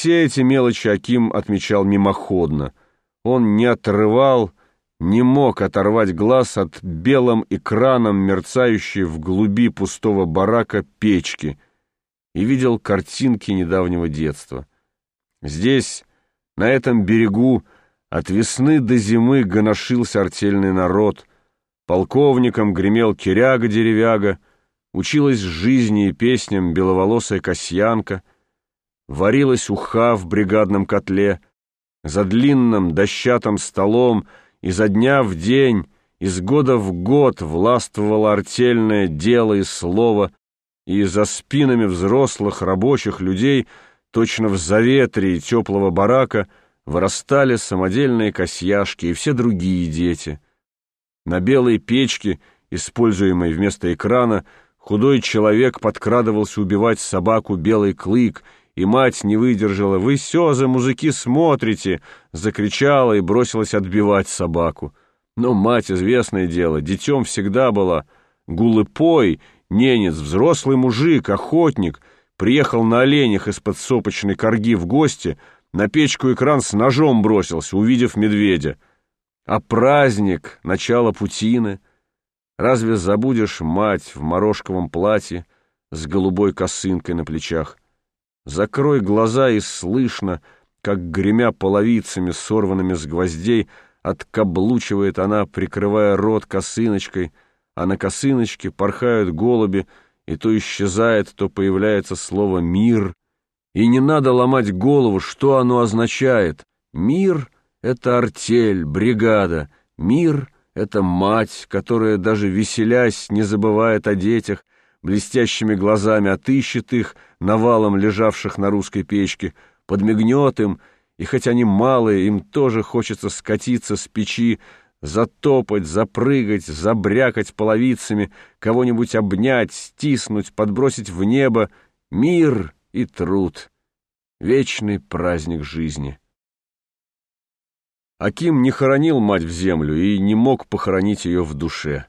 все эти мелочи Аким отмечал мимоходно. Он не мог оторвать глаз от белым экраном мерцающей в глуби пустого барака печки и видел картинки недавнего детства. Здесь, на этом берегу, от весны до зимы гоношился артельный народ, полковником гремел киряга-деревяга, училась жизни и песням беловолосая Касьянка, варилась уха в бригадном котле, за длинным дощатым столом изо дня в день, из года в год властвовало артельное дело и слово, и за спинами взрослых рабочих людей, точно в заветрии теплого барака, вырастали самодельные касьяшки и все другие дети. На белой печке, используемой вместо экрана, худой человек подкрадывался убивать собаку Белый Клык, и мать не выдержала. «Вы все за мужики смотрите!» — закричала и бросилась отбивать собаку. Но мать, известное дело, детем всегда была. Гулыпой, ненец, взрослый мужик, охотник, приехал на оленях из-под сопочной корги в гости, на печку экран с ножом бросился, увидев медведя. А праздник, начало путины. Разве забудешь мать в морошковом платье с голубой косынкой на плечах? Закрой глаза, и слышно, как, гремя половицами, сорванными с гвоздей, откаблучивает она, прикрывая рот косыночкой, а на косыночке порхают голуби, и то исчезает, то появляется слово «мир». И не надо ломать голову, что оно означает. Мир — это артель, бригада. Мир — это мать, которая, даже веселясь, не забывает о детях, блестящими глазами отыщет их, навалом лежавших на русской печке, подмигнет им, и хоть они малые, им тоже хочется скатиться с печи, затопать, запрыгать, забрякать половицами, кого-нибудь обнять, стиснуть, подбросить в небо. Мир и труд. Вечный праздник жизни. Аким не хоронил мать в землю и не мог похоронить ее в душе.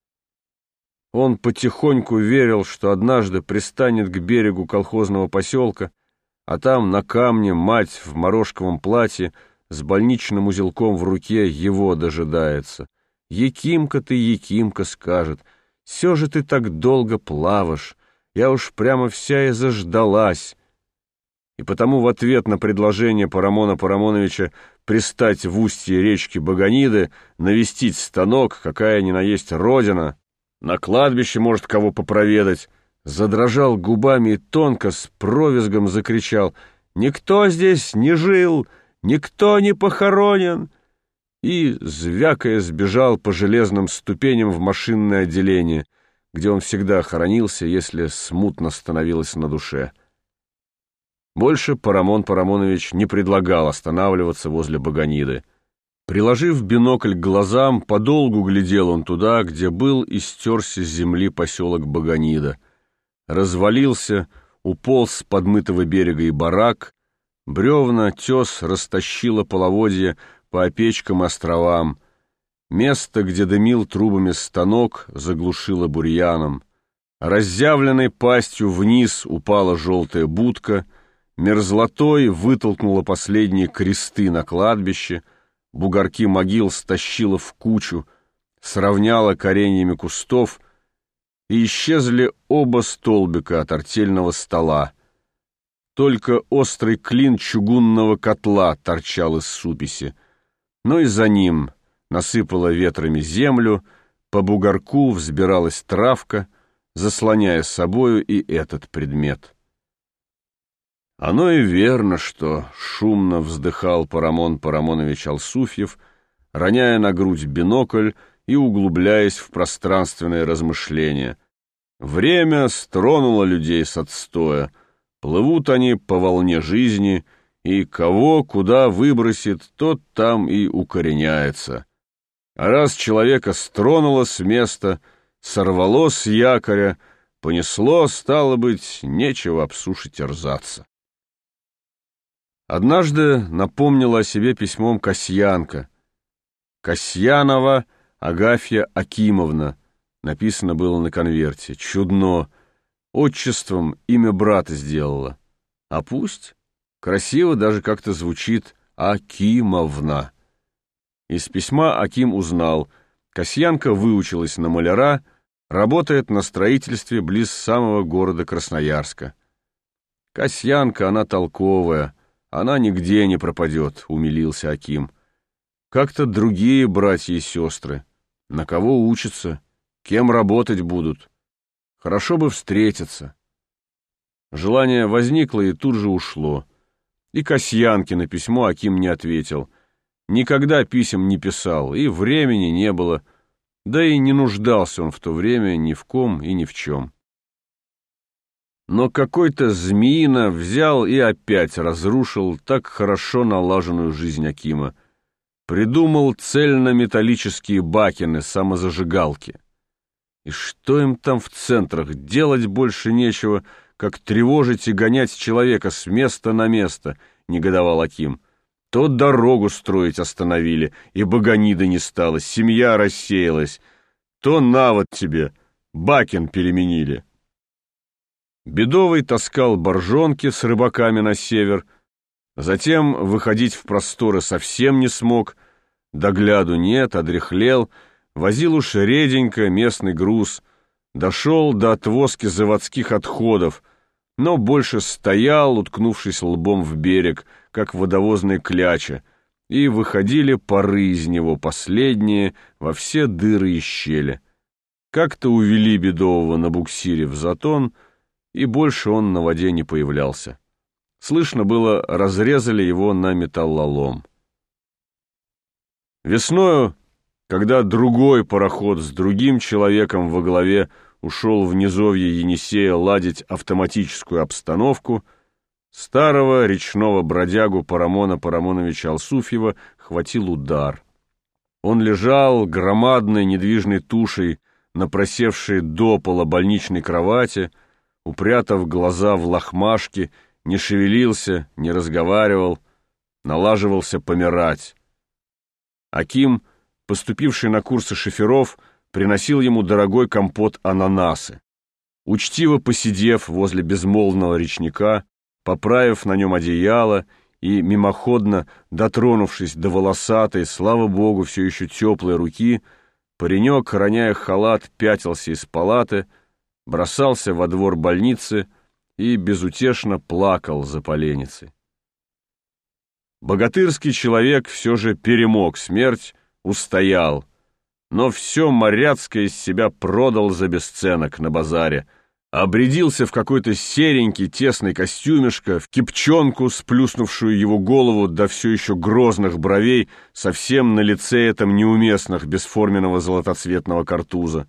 Он потихоньку верил, что однажды пристанет к берегу колхозного поселка, а там на камне мать в морошковом платье с больничным узелком в руке его дожидается. «Якимка ты, Якимка», — скажет, — «все же ты так долго плаваешь, я уж прямо вся и заждалась». И потому в ответ на предложение Парамона Парамоновича пристать в устье речки Баганиды, навестить станок, какая ни на есть родина, на кладбище, может, кого попроведать, задрожал губами и тонко с провизгом закричал: «Никто здесь не жил, никто не похоронен!» И, звякая, сбежал по железным ступеням в машинное отделение, где он всегда хоронился, если смутно становилось на душе. Больше Парамон Парамонович не предлагал останавливаться возле Баганиды. Приложив бинокль к глазам, подолгу глядел он туда, где был и стерся с земли поселок Баганида. Развалился, уполз с подмытого берега и барак, бревна тес растащило половодье по опечкам и островам. Место, где дымил трубами станок, заглушило бурьяном. Разъявленной пастью вниз упала желтая будка, мерзлотой вытолкнула последние кресты на кладбище, бугорки могил стащила в кучу, сравняла кореньями кустов, и исчезли оба столбика от артельного стола. Только острый клин чугунного котла торчал из суписи, но и за ним насыпала ветрами землю, по бугорку взбиралась травка, заслоняя собою и этот предмет. Оно и верно, что шумно вздыхал Парамон Парамонович Алсуфьев, роняя на грудь бинокль и углубляясь в пространственные размышления. Время стронуло людей с отстоя, плывут они по волне жизни, и кого куда выбросит, тот там и укореняется. А раз человека стронуло с места, сорвало с якоря, понесло, стало быть, нечего об суше терзаться. Однажды напомнила о себе письмом Касьянка. «Касьянова Агафья Акимовна», написано было на конверте. Чудно. Отчеством имя брата сделала. А пусть. Красиво даже как-то звучит «Акимовна». Из письма Аким узнал, Касьянка выучилась на маляра, работает на строительстве близ самого города Красноярска. «Касьянка, она толковая, она нигде не пропадет», — умилился Аким. «Как-то другие братья и сестры. На кого учатся, кем работать будут? Хорошо бы встретиться». Желание возникло и тут же ушло. И Касьянке на письмо Аким не ответил. Никогда писем не писал, и времени не было, да и не нуждался он в то время ни в ком и ни в чем. Но какой-то змеина взял и опять разрушил так хорошо налаженную жизнь Акима. Придумал цельнометаллические бакины-самозажигалки. И что им там в центрах? Делать больше нечего, как тревожить и гонять человека с места на место, негодовал Аким. То дорогу строить остановили, и баганида не стало, семья рассеялась. То на вот тебе, бакин переменили. Бедовый таскал боржонки с рыбаками на север, затем выходить в просторы совсем не смог, догляду нет, одряхлел, возил уж реденько местный груз, дошел до отвозки заводских отходов, но больше стоял, уткнувшись лбом в берег, как водовозные кляча, и выходили пары из него, последние, во все дыры и щели. Как-то увели Бедового на буксире в Затон, и больше он на воде не появлялся. Слышно было, разрезали его на металлолом. Весною, когда другой пароход с другим человеком во главе ушел в низовье Енисея ладить автоматическую обстановку, старого речного бродягу Парамона Парамоновича Алсуфьева хватил удар. Он лежал громадной недвижной тушей на просевшей до пола больничной кровати, упрятав глаза в лохмашки, не шевелился, не разговаривал, налаживался помирать. Аким, поступивший на курсы шоферов, приносил ему дорогой компот ананасы. Учтиво посидев возле безмолвного речника, поправив на нем одеяло и мимоходно дотронувшись до волосатой, слава богу, все еще теплой руки, паренек, роняя халат, пятился из палаты, бросался во двор больницы и безутешно плакал за поленницей. Богатырский человек все же перемог смерть, устоял, но все моряцкое из себя продал за бесценок на базаре, обрядился в какой-то серенький тесный костюмишко, в кипчонку, сплюснувшую его голову до все еще грозных бровей, совсем на лице этом неуместных бесформенного золотоцветного картуза.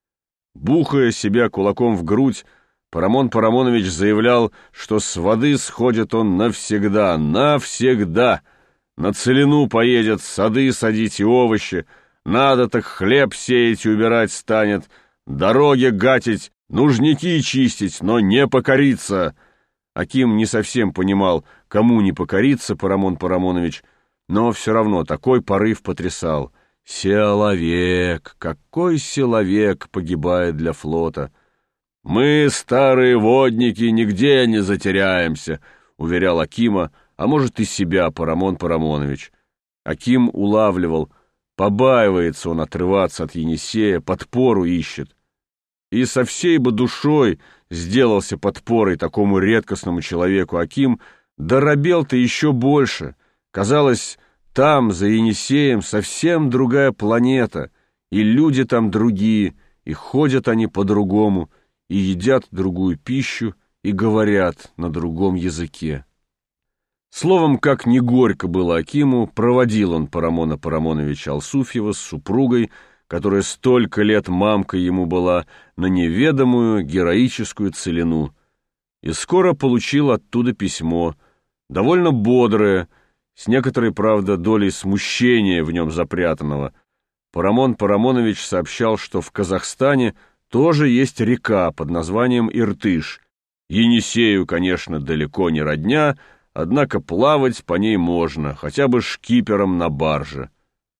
Бухая себя кулаком в грудь, Парамон Парамонович заявлял, что с воды сходит он навсегда, навсегда. На целину поедет, сады садить и овощи, надо так хлеб сеять и убирать станет, дороги гатить, нужники чистить, но не покориться. Аким не совсем понимал, кому не покориться Парамон Парамонович, но все равно такой порыв потрясал. Силовек, какой силовек погибает для флота! «Мы, старые водники, нигде не затеряемся», — уверял Акима, а может и себя Парамон Парамонович. Аким улавливал, побаивается он отрываться от Енисея, подпору ищет. И со всей бы душой сделался подпорой такому редкостному человеку Аким, да робел-то еще больше. Казалось, там, за Енисеем, совсем другая планета, и люди там другие, и ходят они по-другому, и едят другую пищу, и говорят на другом языке. Словом, как ни горько было Акиму, проводил он Парамона Парамоновича Алсуфьева с супругой, которая столько лет мамкой ему была, на неведомую героическую целину, и скоро получил оттуда письмо, довольно бодрое, с некоторой, правда, долей смущения в нем запрятанного. Парамон Парамонович сообщал, что в Казахстане тоже есть река под названием Иртыш. Енисею, конечно, далеко не родня, однако плавать по ней можно, хотя бы шкипером на барже.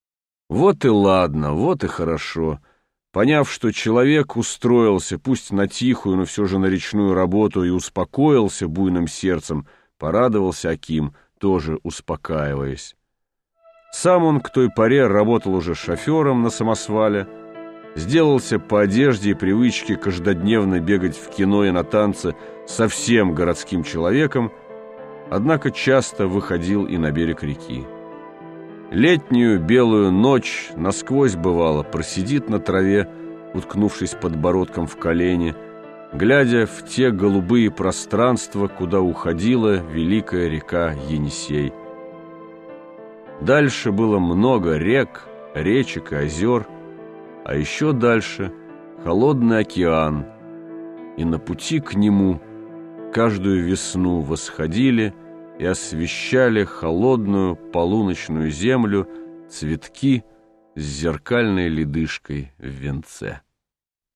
Вот и ладно, вот и хорошо. Поняв, что человек устроился, пусть на тихую, но все же на речную работу, и успокоился буйным сердцем, порадовался Аким, тоже успокаиваясь. Сам он к той поре работал уже шофером на самосвале, сделался по одежде и привычке каждодневно бегать в кино и на танцы совсем городским человеком, однако часто выходил и на берег реки. Летнюю белую ночь насквозь, бывало, просидит на траве, уткнувшись подбородком в колени, глядя в те голубые пространства, куда уходила великая река Енисей. Дальше было много рек, речек и озер, а еще дальше холодный океан, и на пути к нему каждую весну восходили и освещали холодную полуночную землю цветки с зеркальной ледышкой в венце.